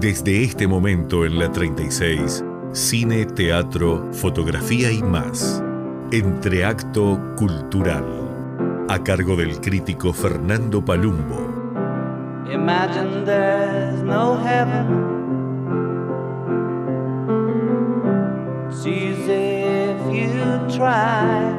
Desde este momento en la 36, cine, teatro, fotografía y más. Entreacto Cultural, a cargo del crítico Fernando Palumbo. Imagine there's no heaven. It's easy if you try.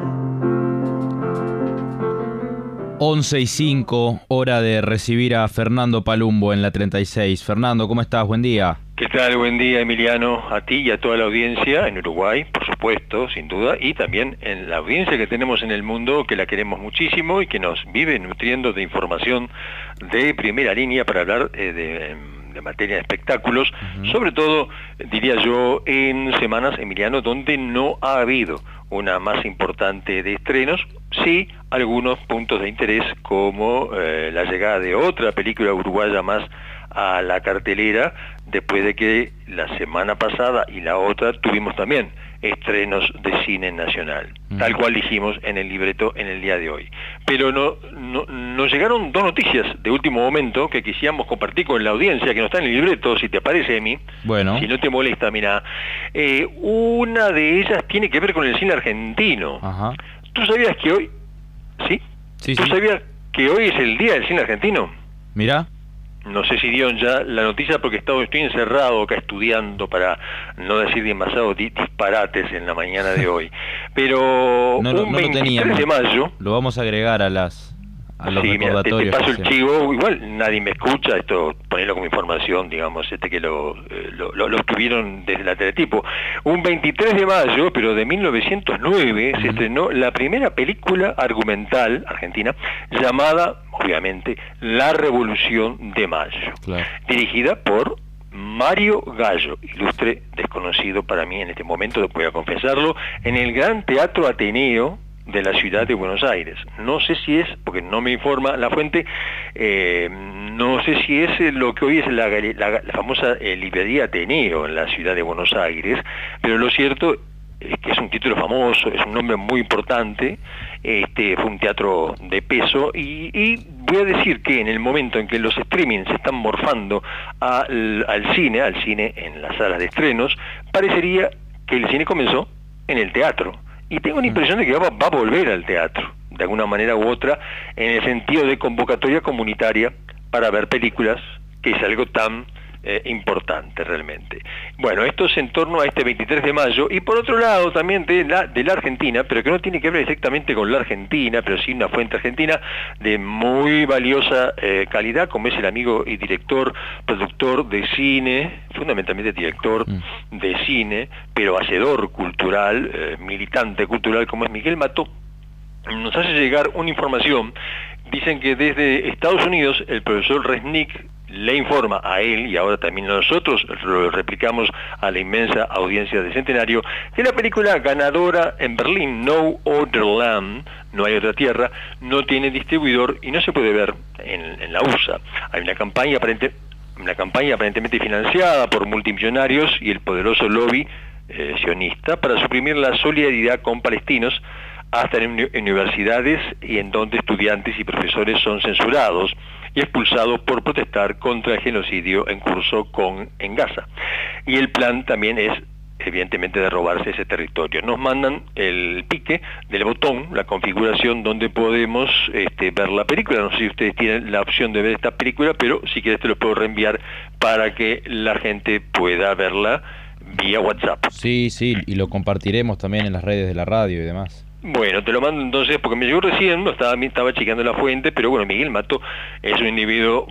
11:05, hora de recibir a Fernando Palumbo en la 36. Fernando, ¿cómo estás? Buen día. ¿Qué tal? Buen día, Emiliano, a ti y a toda la audiencia en Uruguay, por supuesto, sin duda, y también en la audiencia que tenemos en el mundo, que la queremos muchísimo y que nos vive nutriendo de información de primera línea para hablar de materia de espectáculos, sobre todo, diría yo, en semanas, Emiliano, donde no ha habido una más importante de estrenos, sí algunos puntos de interés como la llegada de otra película uruguaya más a la cartelera, después de que la semana pasada y la otra tuvimos también estrenos de cine nacional, tal cual dijimos en el libreto en el día de hoy. Pero nos llegaron dos noticias de último momento que quisiéramos compartir con la audiencia, que no está en el libreto, si te parece, Emi. Bueno. Si no te molesta, mira. Una de ellas tiene que ver con el cine argentino. Ajá. ¿Tú sabías que hoy... ¿Sí? Sí, ¿Tú sabías que hoy es el Día del Cine Argentino? Mira. No sé si dieron ya la noticia porque estoy encerrado acá estudiando para no decir demasiados disparates en la mañana de hoy. Pero un 23 de mayo... Lo vamos a agregar a los recordatorios. Te paso el chivo, igual nadie me escucha, esto ponerlo como información, digamos, que lo escribieron desde la Teletipo. Un 23 de mayo, pero de 1909, se estrenó la primera película argumental argentina llamada, obviamente, La Revolución de Mayo, dirigida por Mario Gallo, ilustre desconocido para mí en este momento, voy a confesarlo, en el Gran Teatro Ateneo de la ciudad de Buenos Aires. No sé si es, porque no me informa la fuente, no sé si es lo que hoy es la famosa librería Ateneo en la ciudad de Buenos Aires, pero lo cierto es que es un título famoso, es un nombre muy importante, fue un teatro de peso y voy a decir que en el momento en que los streamings se están morfando al cine en las salas de estrenos, parecería que el cine comenzó en el teatro. Y tengo la impresión de que va a volver al teatro, de alguna manera u otra, en el sentido de convocatoria comunitaria para ver películas, que es algo tan importante realmente. Bueno, esto es en torno a este 23 de mayo, y por otro lado también de la Argentina, pero que no tiene que ver exactamente con la Argentina, pero sí una fuente argentina de muy valiosa calidad, como es el amigo y director, productor de cine, fundamentalmente director de cine, pero hacedor cultural, militante cultural, como es Miguel Mató. Nos hace llegar una información. Dicen que desde Estados Unidos el profesor Resnick le informa a él, y ahora también nosotros lo replicamos a la inmensa audiencia de Centenario, que la película ganadora en Berlín, No Other Land, No hay otra tierra, no tiene distribuidor y no se puede ver en la USA. Hay una campaña aparentemente financiada por multimillonarios y el poderoso lobby sionista para suprimir la solidaridad con palestinos, hasta en universidades, y en donde estudiantes y profesores son censurados y expulsados por protestar contra el genocidio en curso en Gaza. Y el plan también es, evidentemente, de robarse ese territorio. Nos mandan el pique del botón, la configuración donde podemos ver la película. No sé si ustedes tienen la opción de ver esta película, pero si quieres te lo puedo reenviar para que la gente pueda verla vía WhatsApp. Sí, y lo compartiremos también en las redes de la radio y demás. Bueno, te lo mando entonces, porque me llegó recién, estaba chequeando la fuente, pero bueno, Miguel Mató es un individuo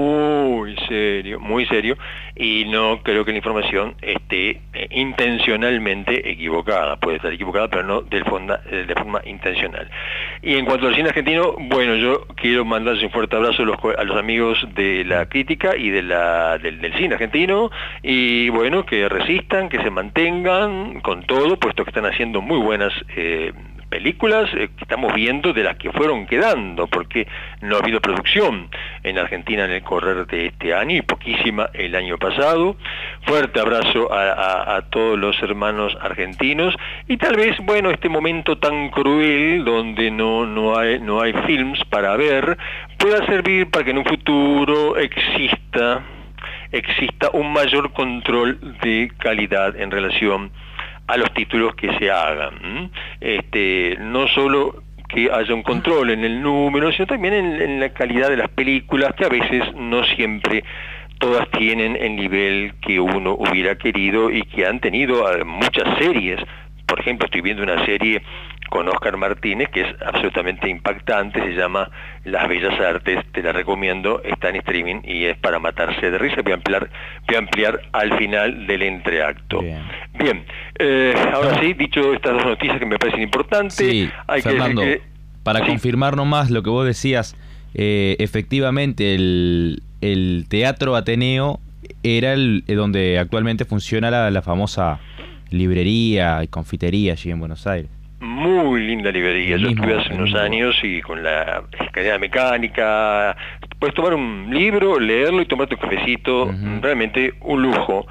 muy serio, y no creo que la información esté intencionalmente equivocada. Puede estar equivocada, pero no de forma intencional. Y en cuanto al cine argentino, bueno, yo quiero mandarles un fuerte abrazo a los amigos de la crítica y del cine argentino, y bueno, que resistan, que se mantengan con todo, puesto que están haciendo muy buenas películas que estamos viendo, de las que fueron quedando, porque no ha habido producción en Argentina en el correr de este año, y poquísima el año pasado. Fuerte abrazo a todos los hermanos argentinos, y tal vez, bueno, este momento tan cruel donde no hay films para ver, pueda servir para que en un futuro exista exista un mayor control de calidad en relación a los títulos que se hagan. No solo que haya un control en el número, sino también en la calidad de las películas, que a veces no siempre todas tienen el nivel que uno hubiera querido y que han tenido muchas series. Por ejemplo, estoy viendo una serie con Oscar Martínez que es absolutamente impactante, se llama Las Bellas Artes, te la recomiendo, está en streaming y es para matarse de risa. Voy a ampliar al final del entreacto. Bien, ahora sí, dicho estas dos noticias que me parecen importantes, sí, hay Fernando, que decir que... para confirmar nomás lo que vos decías, efectivamente el Teatro Ateneo era donde actualmente funciona la famosa librería y confitería allí en Buenos Aires. Muy linda librería, yo estuve hace unos años y con la escalera mecánica, puedes tomar un libro, leerlo y tomarte un cafecito, realmente un lujo.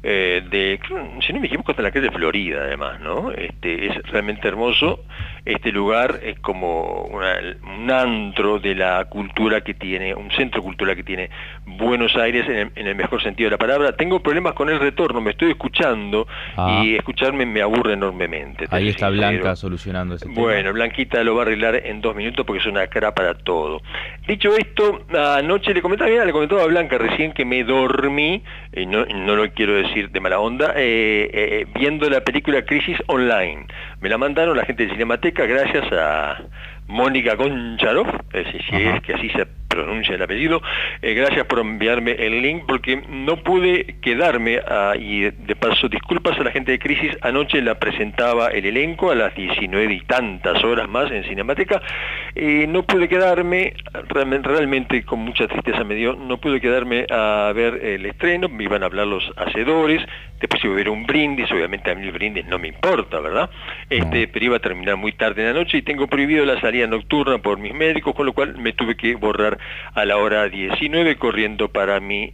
Si no me equivoco, está en la calle Florida, además, ¿no? Es realmente hermoso. Este lugar es como un antro de la cultura que tiene, un centro cultural que tiene Buenos Aires en el mejor sentido de la palabra. Tengo problemas con el retorno, me estoy escuchando y escucharme me aburre enormemente. Ahí está Blanca solucionando ese tema. Bueno, Blanquita lo va a arreglar en 2 minutos porque es una cara para todo. Dicho esto, anoche le comentaba a Blanca recién que me dormí, y no lo quiero decir de mala onda, viendo la película Crisis Online. Me la mandaron la gente de Cinemateca gracias a Mónica Goncharov, si es que así se pronuncia el apellido. Gracias por enviarme el link, porque no pude quedarme, y de paso disculpas a la gente de Crisis, anoche la presentaba el elenco a las 19 y tantas horas más en Cinemateca. No pude quedarme, realmente con mucha tristeza me dio, no pude quedarme a ver el estreno, me iban a hablar los hacedores, después iba a ver un brindis, obviamente a mí el brindis no me importa, ¿verdad? Pero iba a terminar muy tarde en la noche y tengo prohibido la salida nocturna por mis médicos, con lo cual me tuve que borrar a la hora 19 corriendo para mi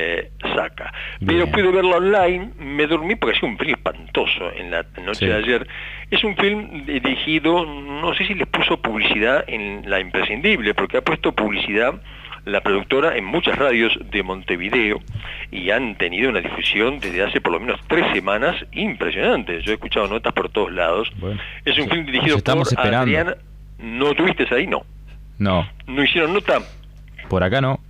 saca. Pero pude verla online, me dormí porque hacía un frío espantoso en la noche de ayer. Es un film dirigido, no sé si les puso publicidad en La Imprescindible, porque ha puesto publicidad la productora en muchas radios de Montevideo y han tenido una difusión desde hace por lo menos 3 semanas impresionante. Yo he escuchado notas por todos lados. Bueno, es un film dirigido por Adriana. ¿No tuviste ahí? No. No hicieron nota. Por acá no.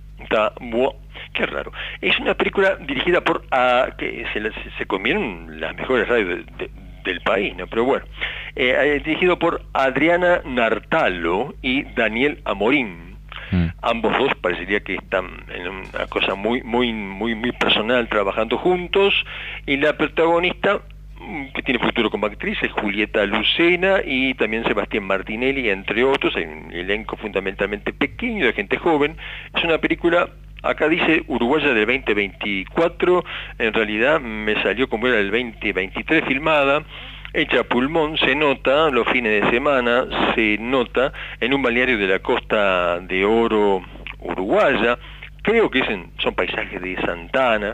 Qué raro. Es una película dirigida por que se comieron las mejores radios del país, ¿no? Pero bueno, dirigido por Adriana Nartalo y Daniel Amorín. Ambos dos parecería que están en una cosa muy personal, trabajando juntos, y la protagonista, que tiene futuro como actriz, es Julieta Lucena y también Sebastián Martinelli, entre otros. Hay un elenco fundamentalmente pequeño de gente joven. Es una película, acá dice uruguaya, del 2024, en realidad me salió como era el 2023 filmada, hecha a pulmón, se nota los fines de semana, se nota en un balneario de la Costa de Oro uruguaya, creo que son paisajes de Santa Ana,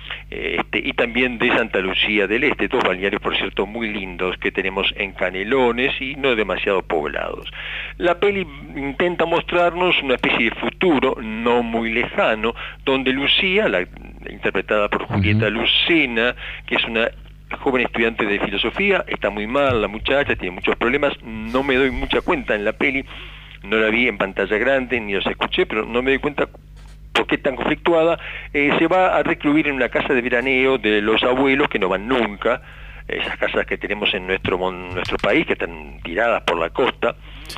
y también de Santa Lucía del Este, 2 balnearios, por cierto, muy lindos que tenemos en Canelones y no demasiado poblados. La peli intenta mostrarnos una especie de futuro no muy lejano, donde Lucía, interpretada por Julieta Lucena, que es una joven estudiante de filosofía, está muy mal la muchacha, tiene muchos problemas, no me doy mucha cuenta en la peli, no la vi en pantalla grande ni los escuché, pero no me doy cuenta por qué tan conflictuada. Se va a recluir en una casa de veraneo de los abuelos que no van nunca, esas casas que tenemos en nuestro país, que están tiradas por la costa,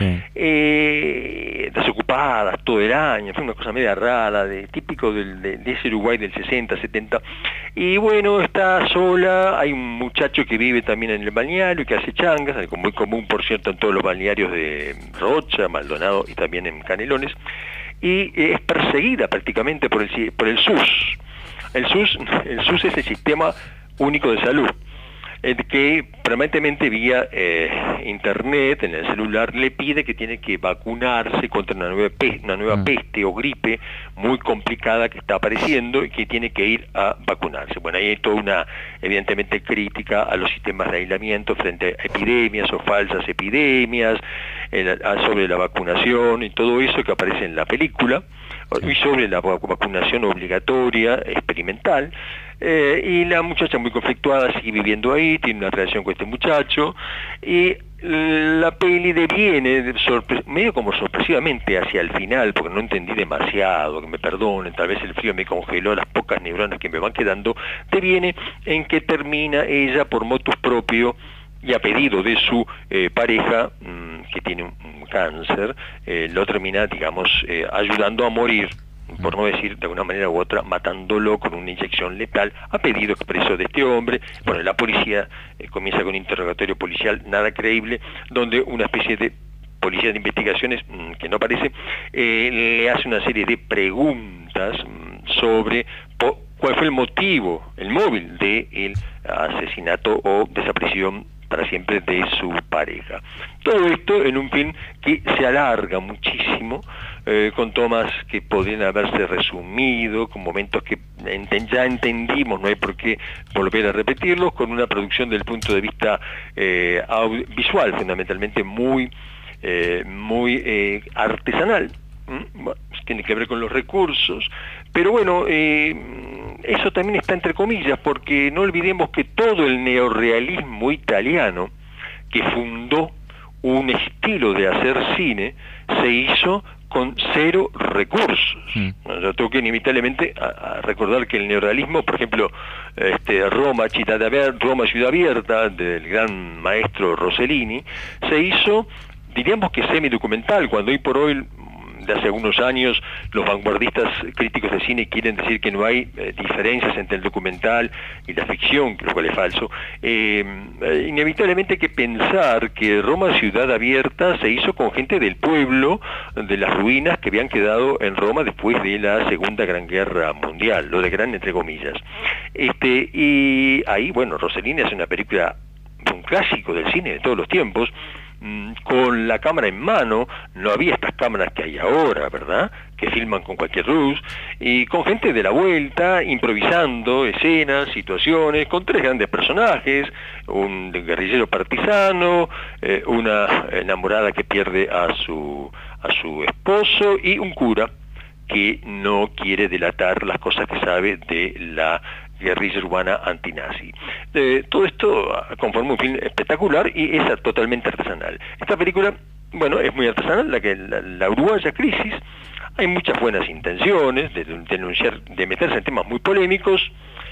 desocupadas todo el año. Fue una cosa media rara, típico de ese Uruguay del 60, 70, y bueno, está sola. Hay un muchacho que vive también en el balneario y que hace changas, algo muy común, por cierto, en todos los balnearios de Rocha, Maldonado y también en Canelones, y es perseguida prácticamente por el SUS. El SUS es el Sistema Único de Salud, que permanentemente vía internet, en el celular, le pide que tiene que vacunarse contra una nueva peste o gripe muy complicada que está apareciendo y que tiene que ir a vacunarse. Bueno, ahí hay toda una, evidentemente, crítica a los sistemas de aislamiento frente a epidemias o falsas epidemias, sobre la vacunación y todo eso que aparece en la película. y sobre la vacunación obligatoria, experimental, y la muchacha muy conflictuada sigue viviendo ahí, tiene una relación con este muchacho, y la peli deviene medio como sorpresivamente hacia el final, porque no entendí demasiado, que me perdonen, tal vez el frío me congeló las pocas neuronas que me van quedando, deviene en que termina ella por motus propio y a pedido de su pareja, que tiene un cáncer, lo termina, digamos, ayudando a morir, por no decir de alguna manera u otra, matándolo con una inyección letal a pedido expreso de este hombre. Bueno, la policía comienza con un interrogatorio policial nada creíble, donde una especie de policía de investigaciones, que no parece, le hace una serie de preguntas sobre cuál fue el motivo, el móvil del asesinato o desaparición para siempre de su pareja. Todo esto en un film que se alarga muchísimo, con tomas que podrían haberse resumido, con momentos que ya entendimos, no hay por qué volver a repetirlos, con una producción del punto de vista visual fundamentalmente muy artesanal. Bueno, tiene que ver con los recursos, pero bueno, eso también está entre comillas, porque no olvidemos que todo el neorrealismo italiano, que fundó un estilo de hacer cine, se hizo con cero recursos. Yo tengo que inevitablemente a recordar que el neorrealismo, por ejemplo, Roma Ciudad Abierta, del gran maestro Rossellini, se hizo, diríamos que semidocumental, cuando hoy por hoy, de hace algunos años, los vanguardistas críticos de cine quieren decir que no hay diferencias entre el documental y la ficción, lo cual es falso. Inevitablemente hay que pensar que Roma Ciudad Abierta se hizo con gente del pueblo, de las ruinas que habían quedado en Roma después de la Segunda Gran Guerra Mundial, lo de gran entre comillas. Y ahí, bueno, Rossellini hace una película, un clásico del cine de todos los tiempos, con la cámara en mano. No había estas cámaras que hay ahora, ¿verdad?, que filman con cualquier luz, y con gente de la vuelta, improvisando escenas, situaciones, con tres grandes personajes, un guerrillero partisano, una enamorada que pierde a su esposo, y un cura que no quiere delatar las cosas que sabe de la guerrilla urbana antinazi. Todo esto conforma un film espectacular y es totalmente artesanal. Esta película, bueno, es muy artesanal, la uruguaya Crisis. Hay muchas buenas intenciones de denunciar, de meterse en temas muy polémicos,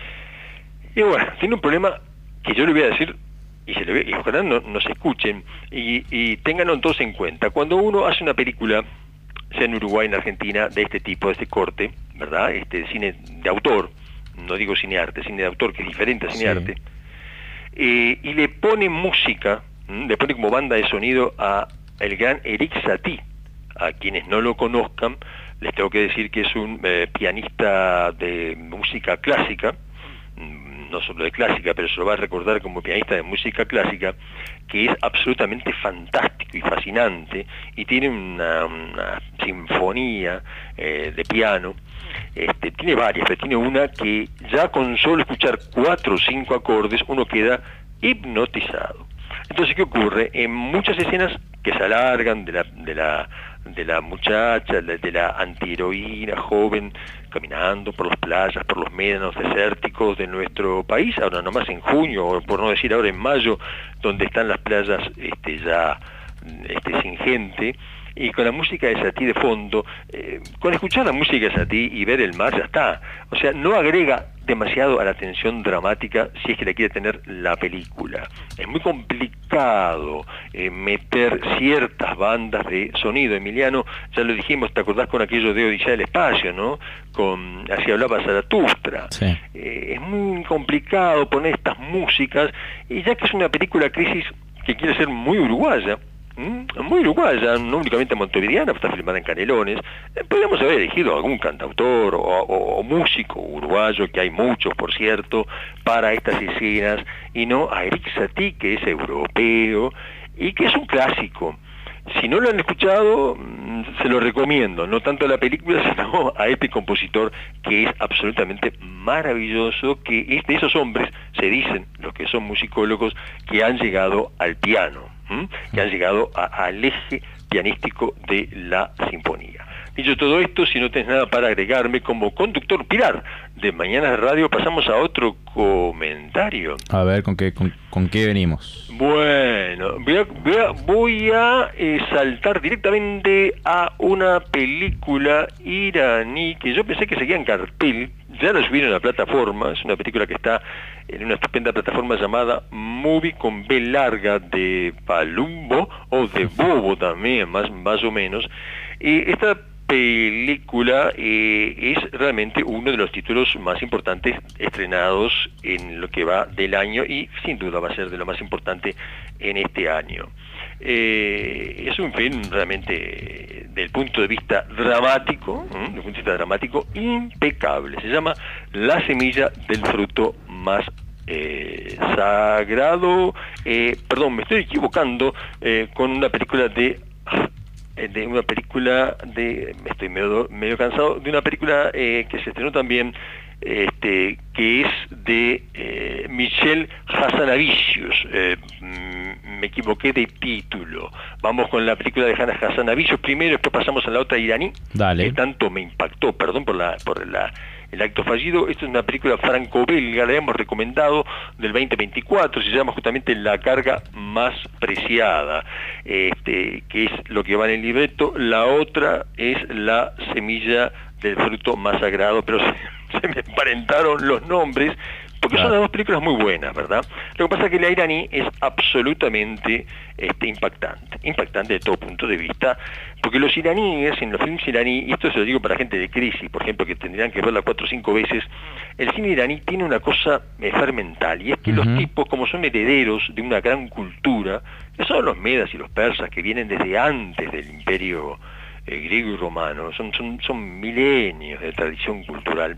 y bueno, tiene un problema que yo le voy a decir, y ojalá no se escuchen, y ténganlo todos en cuenta. Cuando uno hace una película, sea en Uruguay, en Argentina, de este tipo, de este corte, ¿verdad?, cine de autor, no digo cinearte, cine de autor, que es diferente a cinearte, y le pone música, le pone como banda de sonido a el gran Erik Satie. A quienes no lo conozcan, les tengo que decir que es un pianista de música clásica, no solo de clásica, pero se lo va a recordar como pianista de música clásica, que es absolutamente fantástico y fascinante, y tiene una sinfonía de piano. Tiene varias, pero tiene una que ya con solo escuchar 4 o 5 acordes uno queda hipnotizado. Entonces, ¿qué ocurre? En muchas escenas que se alargan de la muchacha, de la antiheroína joven, caminando por las playas, por los médanos desérticos de nuestro país, ahora nomás en junio, o por no decir ahora en mayo, donde están las playas ya sin gente, y con la música de Satie de fondo, con escuchar la música de Satie y ver el mar ya está. O sea, no agrega demasiado a la tensión dramática si es que la quiere tener la película. Es muy complicado meter ciertas bandas de sonido. Emiliano, ya lo dijimos, ¿te acordás con aquello de Odisea del Espacio, no? Así hablaba Zaratustra. Sí. Es muy complicado poner estas músicas, y ya que es una película Crisis que quiere ser muy uruguaya, no únicamente montevideana, está filmada en Canelones, podríamos haber elegido algún cantautor o músico uruguayo, que hay muchos, por cierto, para estas escenas, y no a Erik Satie, que es europeo y que es un clásico. Si no lo han escuchado, se lo recomiendo, no tanto a la película, sino a este compositor que es absolutamente maravilloso, que es de esos hombres, se dicen los que son musicólogos, que han llegado al piano, que han llegado al eje pianístico de la sinfonía. Dicho todo esto, si no tenés nada para agregarme, como conductor pilar de Mañanas de Radio, pasamos a otro comentario. A ver, ¿con qué venimos? Bueno, voy a saltar directamente a una película iraní que yo pensé que seguía en cartel. Ya lo subieron a la plataforma. Es una película que está en una estupenda plataforma llamada Movie con B larga, de Palumbo, o de Bobo también, más o menos. Esta película es realmente uno de los títulos más importantes estrenados en lo que va del año, y sin duda va a ser de lo más importante en este año. Es un film realmente, del punto de vista dramático, impecable. Se llama La semilla del fruto más sagrado. Perdón, me estoy equivocando con una película me estoy medio cansado, de una película que se estrenó también, que es de Michel Hazanavicius. Me equivoqué de título. Vamos con la película de Hazanavicius primero, después pasamos a la otra iraní. Dale. Que tanto me impactó, perdón por el acto fallido. Esta es una película franco-belga, la hemos recomendado, del 2024, se llama justamente La carga más preciada, que es lo que va en el libreto. La otra es La semilla del fruto más sagrado, pero se me emparentaron los nombres, porque son las dos películas muy buenas, ¿verdad? Lo que pasa es que la iraní es absolutamente impactante de todo punto de vista, porque los iraníes, en los films iraní, y esto se lo digo para gente de crisis, por ejemplo, que tendrían que verla 4 o 5 veces, el cine iraní tiene una cosa fermental, y es que los tipos, como son herederos de una gran cultura, que son los medas y los persas, que vienen desde antes del imperio griego y romano, son milenios de tradición cultural,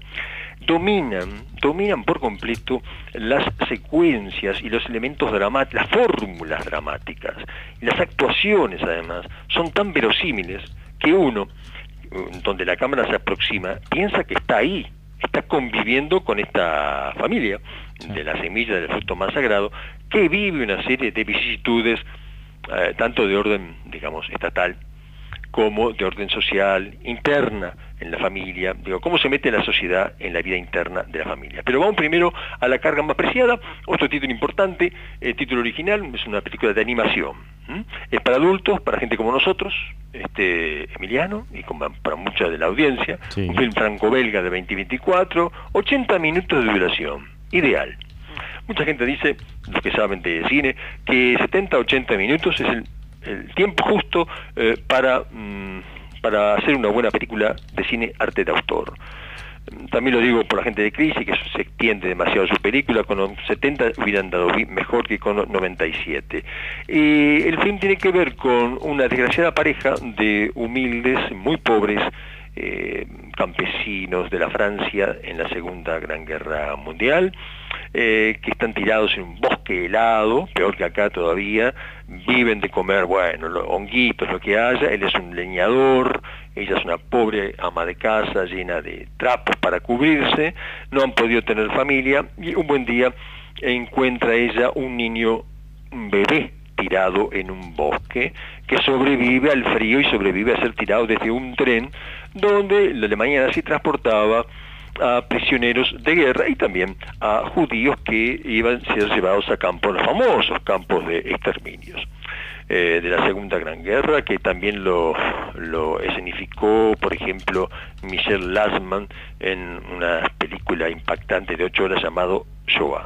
dominan por completo las secuencias y los elementos dramáticos, las fórmulas dramáticas, y las actuaciones además son tan verosímiles que uno, donde la cámara se aproxima, piensa que está ahí, está conviviendo con esta familia de la semilla del fruto más sagrado, que vive una serie de vicisitudes, tanto de orden, digamos, estatal, como de orden social, interna en la familia, cómo se mete la sociedad en la vida interna de la familia. Pero vamos primero a La carga más preciada, otro título importante, el título original, es una película de animación. Es para adultos, para gente como nosotros, Emiliano, y para mucha de la audiencia, sí. Un film franco-belga de 2024, 80 minutos de duración, ideal. Mucha gente dice, los que saben de cine, que 70-80 minutos es el tiempo justo para hacer una buena película de cine arte de autor. También lo digo por la gente de crisis, que se extiende demasiado su película. Con 70 hubieran dado mejor que con 97. El film tiene que ver con una desgraciada pareja de humildes, muy pobres, campesinos de la Francia en la Segunda Gran Guerra Mundial, que están tirados en un bosque helado, peor que acá todavía, viven de comer, honguitos, lo que haya. Él es un leñador, ella es una pobre ama de casa llena de trapos para cubrirse, no han podido tener familia, y un buen día encuentra ella un bebé tirado en un bosque, que sobrevive al frío y sobrevive a ser tirado desde un tren donde la Alemania nazi transportaba a prisioneros de guerra y también a judíos que iban a ser llevados a campos, los famosos campos de exterminios de la Segunda Gran Guerra, que también lo escenificó, por ejemplo, Michel Lasman en una película impactante de 8 horas llamado Shoah.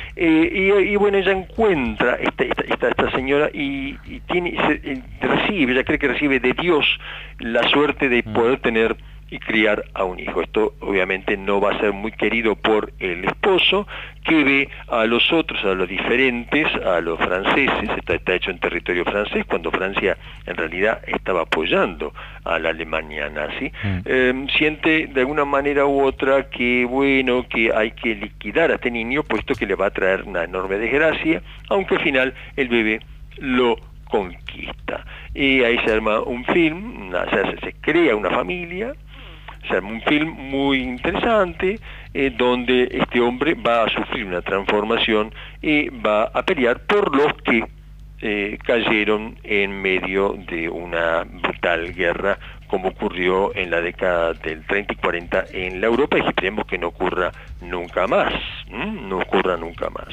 Y bueno, ella encuentra esta señora y recibe, ella cree que recibe de Dios la suerte de poder tener y criar a un hijo. Esto obviamente no va a ser muy querido por el esposo, que ve a los otros, a los diferentes, a los franceses. Está hecho en territorio francés, cuando Francia en realidad estaba apoyando a la Alemania nazi. Siente de alguna manera u otra que hay que liquidar a este niño, puesto que le va a traer una enorme desgracia, aunque al final el bebé lo conquista. Y ahí se arma un film, se crea una familia, se arma un film muy interesante, donde este hombre va a sufrir una transformación y va a pelear por los que cayeron en medio de una brutal guerra como ocurrió en la década del 30 y 40 en la Europa, y esperemos que no ocurra nunca más, no ocurra nunca más.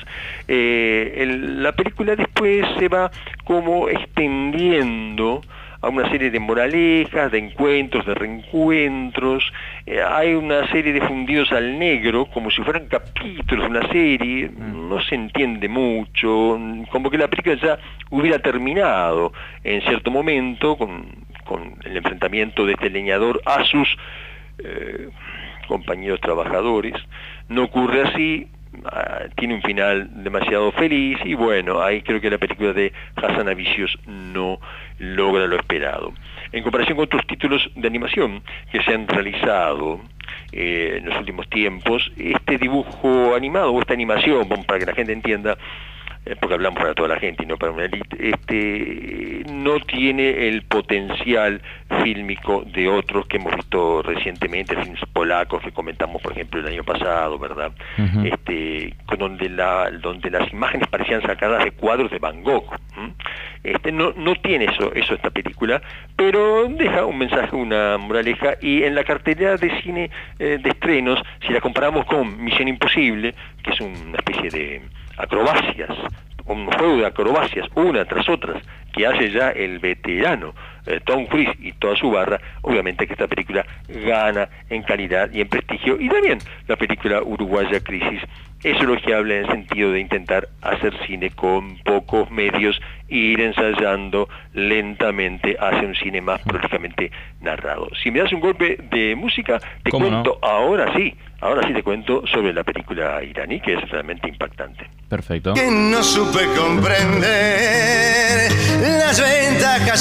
La película después se va como extendiendo a una serie de moralejas, de encuentros, de reencuentros. Hay una serie de fundidos al negro, como si fueran capítulos de una serie. No se entiende mucho, como que la película ya hubiera terminado en cierto momento con el enfrentamiento de este leñador a sus compañeros trabajadores. No ocurre así. Tiene un final demasiado feliz, y bueno, ahí creo que la película de Hazanavicius no logra lo esperado. En comparación con otros títulos de animación que se han realizado en los últimos tiempos, este dibujo animado o esta animación, para que la gente entienda, porque hablamos para toda la gente y no para una élite, no tiene el potencial fílmico de otros que hemos visto recientemente, films polacos que comentamos, por ejemplo, el año pasado, ¿verdad? Donde las imágenes parecían sacadas de cuadros de Van Gogh. No tiene eso esta película, pero deja un mensaje, una moraleja, y en la cartelera de cine de estrenos, si la comparamos con Misión Imposible, que es una especie de acrobacias, un juego de acrobacias una tras otras que hace ya el veterano Tom Cruise y toda su barra, obviamente que esta película gana en calidad y en prestigio, y también la película uruguaya Crisis es elogiable en el sentido de intentar hacer cine con pocos medios e ir ensayando lentamente hacia un cine más prolijamente narrado. Si me das un golpe de música, te cuento ahora sí te cuento sobre la película iraní, que es realmente impactante. Perfecto. Que no supe comprender las ventajas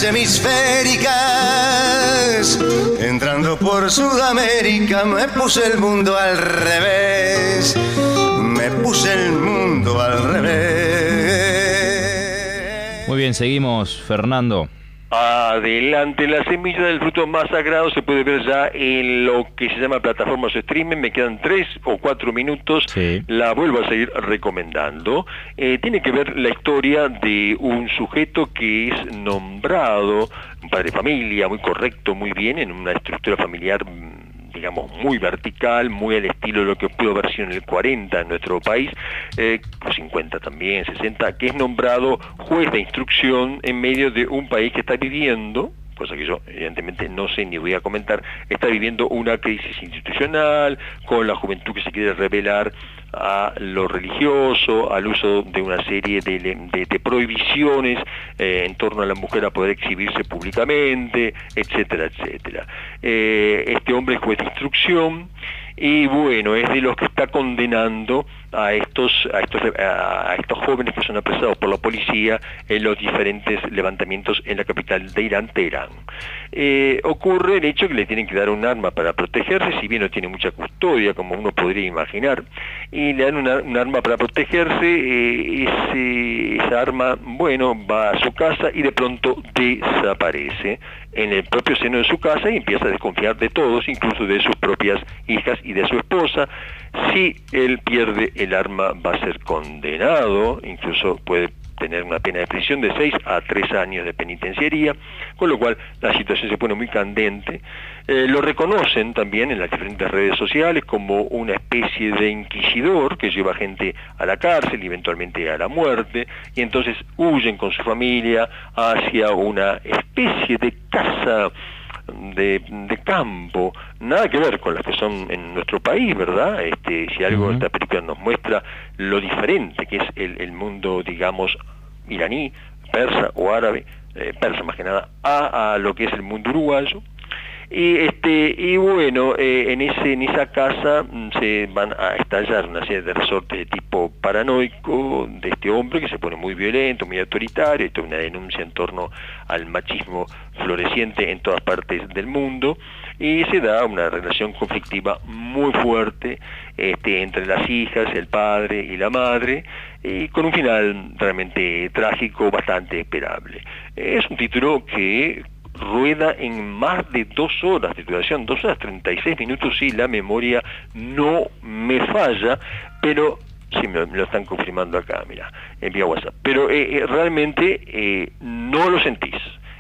hemisféricas. Entrando por Sudamérica me puse el mundo al revés. Me puse el mundo al revés. Muy bien, seguimos, Fernando. Adelante, la semilla del fruto más sagrado se puede ver ya en lo que se llama plataformas de streaming. Me quedan 3 o 4 minutos, sí. La vuelvo a seguir recomendando. Tiene que ver la historia de un sujeto que es nombrado, un padre de familia, muy correcto, muy bien, en una estructura familiar, digamos, muy vertical, muy al estilo de lo que pudo haber sido en el 40 en nuestro país, 50 también, 60, que es nombrado juez de instrucción en medio de un país que está viviendo, cosa que yo evidentemente no sé ni voy a comentar, está viviendo una crisis institucional, con la juventud que se quiere rebelar a lo religioso, al uso de una serie de prohibiciones en torno a la mujer a poder exhibirse públicamente, etcétera, etcétera. Este hombre es juez de instrucción, y bueno, es de los que está condenando a estos jóvenes que son apresados por la policía en los diferentes levantamientos en la capital de Irán, Teherán. Ocurre el hecho que le tienen que dar un arma para protegerse, si bien no tiene mucha custodia, como uno podría imaginar, y le dan un arma para protegerse. Esa arma, bueno, va a su casa y de pronto desaparece en el propio seno de su casa, y empieza a desconfiar de todos, incluso de sus propias hijas y de su esposa. Si él pierde el arma, va a ser condenado, incluso puede tener una pena de prisión de 6 a 3 años de penitenciaría, con lo cual la situación se pone muy candente. Lo reconocen también en las diferentes redes sociales como una especie de inquisidor que lleva gente a la cárcel y eventualmente a la muerte, y entonces huyen con su familia hacia una especie de casa de campo, nada que ver con las que son en nuestro país, ¿verdad? Si algo esta película nos muestra lo diferente que es el mundo, digamos, iraní, persa o árabe, persa más que nada, a lo que es el mundo uruguayo. Y bueno, en esa casa se van a estallar una serie de resortes de tipo paranoico de este hombre, que se pone muy violento, muy autoritario, y toda una denuncia en torno al machismo floreciente en todas partes del mundo, y se da una relación conflictiva muy fuerte entre las hijas, el padre y la madre, y con un final realmente trágico, bastante esperable. Es un título que rueda en más de 2 horas de duración, 2 horas 36 minutos, si la memoria no me falla, pero sí me lo están confirmando acá, mira, en vía WhatsApp, pero realmente no lo sentís.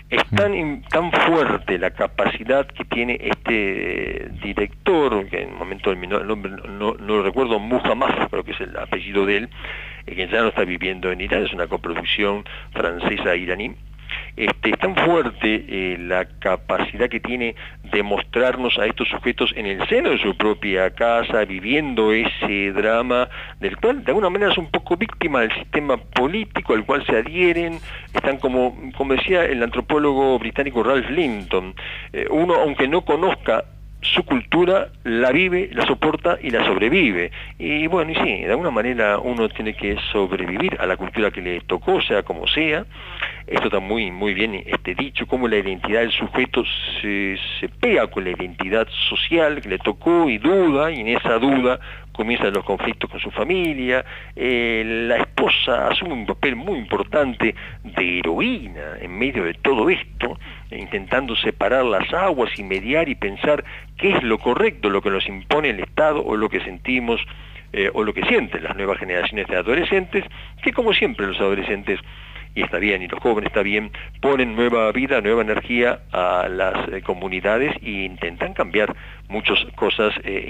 Es tan fuerte la capacidad que tiene este director, que en el momento el nombre no lo recuerdo, Muhammad, creo que es el apellido de él, que ya no está viviendo en Irán, es una coproducción francesa-iraní. Es tan fuerte la capacidad que tiene de mostrarnos a estos sujetos en el seno de su propia casa, viviendo ese drama, del cual de alguna manera es un poco víctima del sistema político al cual se adhieren. Están como decía el antropólogo británico Ralph Linton, uno aunque no conozca su cultura, la vive, la soporta y la sobrevive. Y bueno, y sí, de alguna manera uno tiene que sobrevivir a la cultura que le tocó, sea como sea. Esto está muy bien dicho, cómo la identidad del sujeto se pega con la identidad social que le tocó y duda, y en esa duda comienzan los conflictos con su familia. La esposa asume un papel muy importante de heroína en medio de todo esto, intentando separar las aguas y mediar y pensar qué es lo correcto, lo que nos impone el Estado o lo que sentimos o lo que sienten las nuevas generaciones de adolescentes, que como siempre los adolescentes, y está bien, y los jóvenes está bien, ponen nueva vida, nueva energía a las comunidades e intentan cambiar muchas cosas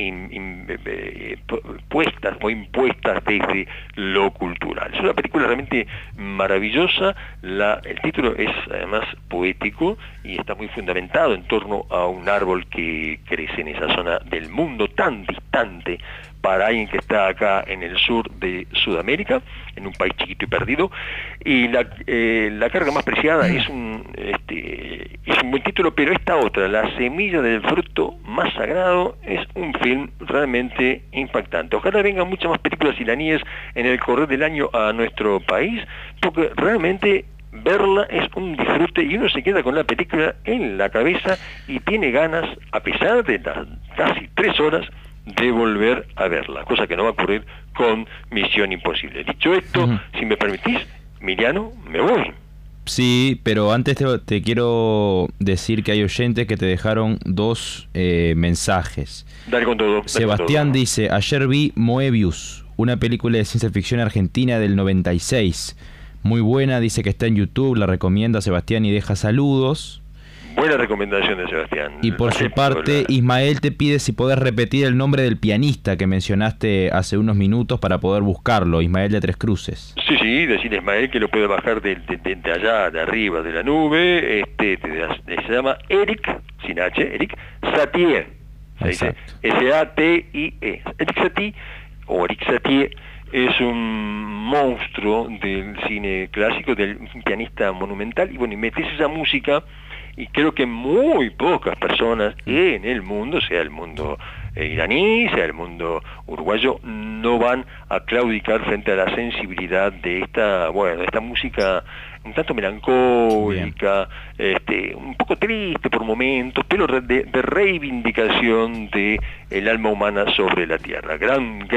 puestas o impuestas desde lo cultural. Es una película realmente maravillosa, el título es además poético y está muy fundamentado en torno a un árbol que crece en esa zona del mundo tan distante para alguien que está acá en el sur de Sudamérica, en un país chiquito y perdido. Y la carga más preciada es un buen título, pero esta otra, La semilla del fruto más sagrado, es un film realmente impactante. Ojalá vengan muchas más películas iraníes en el correr del año a nuestro país, porque realmente verla es un disfrute y uno se queda con la película en la cabeza y tiene ganas, a pesar de las casi 3 horas, de volver a verla, cosa que no va a ocurrir con Misión Imposible. Dicho esto, si me permitís, Miriano, me voy. Sí, pero antes te quiero decir que hay oyentes que te dejaron 2 mensajes. Dale con todo. Sebastián dice: ayer vi Moebius, una película de ciencia ficción argentina del 96. Muy buena, dice que está en YouTube, la recomienda Sebastián y deja saludos. Buena recomendación de Sebastián. Y por su parte, Ismael te pide si podés repetir el nombre del pianista que mencionaste hace unos minutos para poder buscarlo. Ismael de Tres Cruces. Sí, decirle a Ismael que lo puede bajar de allá, de arriba de la nube. Se llama Eric, sin H, Eric Satie. Se dice S-A-T-I-E. Eric Satie, o Eric Satie, es un monstruo del cine clásico, un pianista monumental. Y bueno, y metes esa música, y creo que muy pocas personas en el mundo, sea el mundo iraní, sea el mundo uruguayo, no van a claudicar frente a la sensibilidad de esta música un tanto melancólica, un poco triste por momentos, pero de reivindicación de el alma humana sobre la tierra. Gran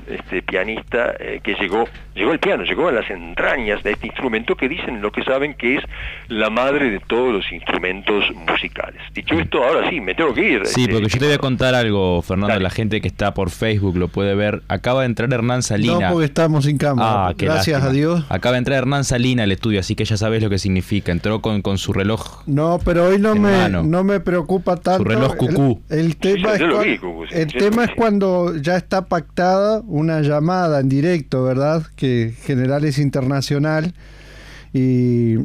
pianista que llegó al piano, llegó a las entrañas de este instrumento que dicen lo que saben que es la madre de todos los instrumentos musicales. Dicho esto, ahora sí, me tengo que ir. Sí, porque yo te voy a contar algo, Fernando. Dale. La gente que está por Facebook lo puede ver. Acaba de entrar Hernán Salina. No, porque estamos sin cámara. Gracias a Dios. Acaba de entrar Hernán Salina al estudio, así que ya sabes lo que significa. Entró con su reloj. No, pero hoy no me preocupa tanto. Su reloj cucú. El tema es cuando ya está pactada una llamada en directo, ¿verdad? Que general es internacional y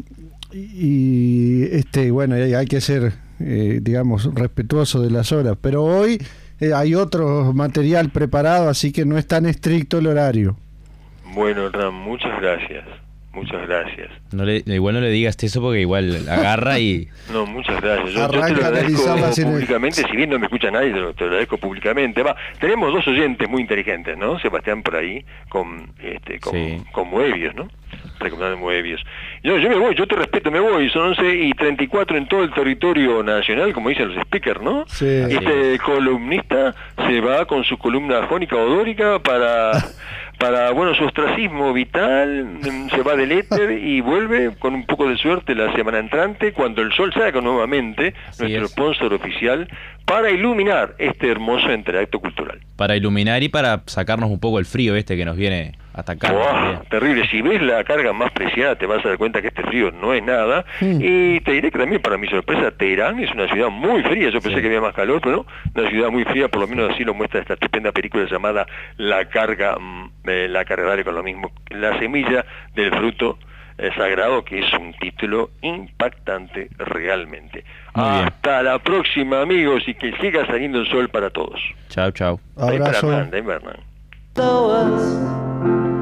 bueno, hay que ser respetuoso de las horas, pero hoy hay otro material preparado, así que no es tan estricto el horario. Bueno, Hernán, muchas gracias. Igual no le digas eso porque igual agarra y... No, muchas gracias. Yo te lo agradezco públicamente, si bien no me escucha nadie, te lo agradezco públicamente. Tenemos 2 oyentes muy inteligentes, ¿no? Sebastián por ahí, con Moebius, ¿no? Recomendando Moebius. Yo me voy, yo te respeto, me voy. Son 11:34 en todo el territorio nacional, como dicen los speakers, ¿no? Sí. Este columnista se va con su columna jónica o dórica para su ostracismo vital, se va del éter y vuelve con un poco de suerte la semana entrante, cuando el sol salga nuevamente, nuestro sponsor oficial, para iluminar este hermoso entreacto cultural. Para iluminar y para sacarnos un poco el frío que nos viene atacar. ¡Wow! Terrible. Si ves la carga más preciada te vas a dar cuenta que este frío no es nada. Y te diré que también, para mi sorpresa, Teherán es una ciudad muy fría. Yo pensé que había más calor, pero no, una ciudad muy fría, por lo menos así lo muestra esta estupenda película llamada La carga, dale con lo mismo, La semilla del fruto sagrado, que es un título impactante realmente. Hasta la próxima, amigos, y que siga saliendo el sol para todos. Chao, chao. Abrazo.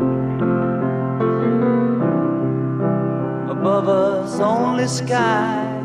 Above us only sky.